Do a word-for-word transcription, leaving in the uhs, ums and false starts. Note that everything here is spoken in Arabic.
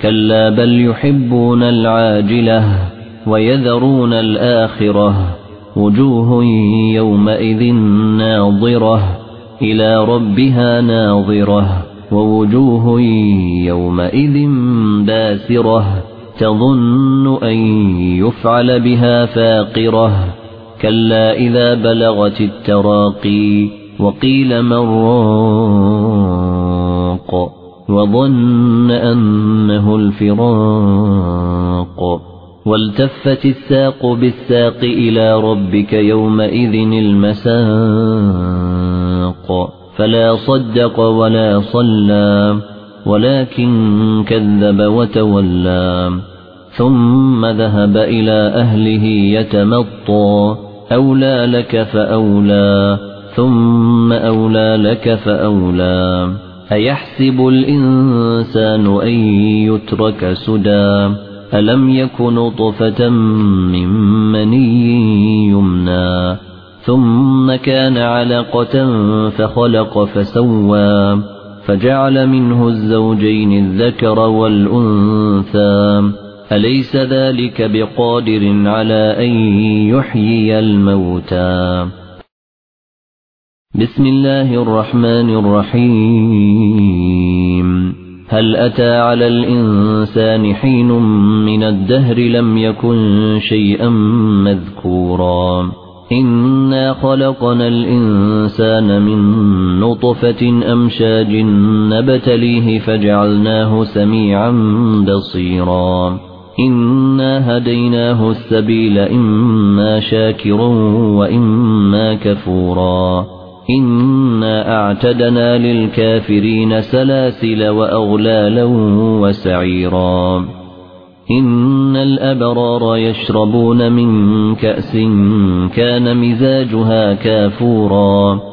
كلا بل يحبون العاجلة ويذرون الآخرة وجوه يومئذ ناظرة إلى ربها ناظرة ووجوه يومئذ باسرة تظن أن يفعل بها فاقرة كلا إذا بلغت التراقي وقيل من راق وظن أنه الفراق والتفت الساق بالساق إلى ربك يومئذ المساق فلا صدق ولا صلى ولكن كذب وتولى ثم ذهب إلى أهله يتمطى أولى لك فأولى ثم أولى لك فأولى أيحسب الإنسان أن يترك سدى ألم يكن نطفة من مني يمنى ثم كان علقة فخلق فسوى فجعل منه الزوجين الذكر والأنثى أليس ذلك بقادر على أن يحيي الموتى بسم الله الرحمن الرحيم هل أتى على الإنسان حين من الدهر لم يكن شيئا مذكورا إنا خلقنا الإنسان من نطفة أمشاج نبتليه فجعلناه سميعا بصيرا إنا هديناه السبيل إما شاكرا وإما كفورا إنا أعتدنا للكافرين سلاسل وأغلالا وسعيرا إن الأبرار يشربون من كأس كان مزاجها كافورا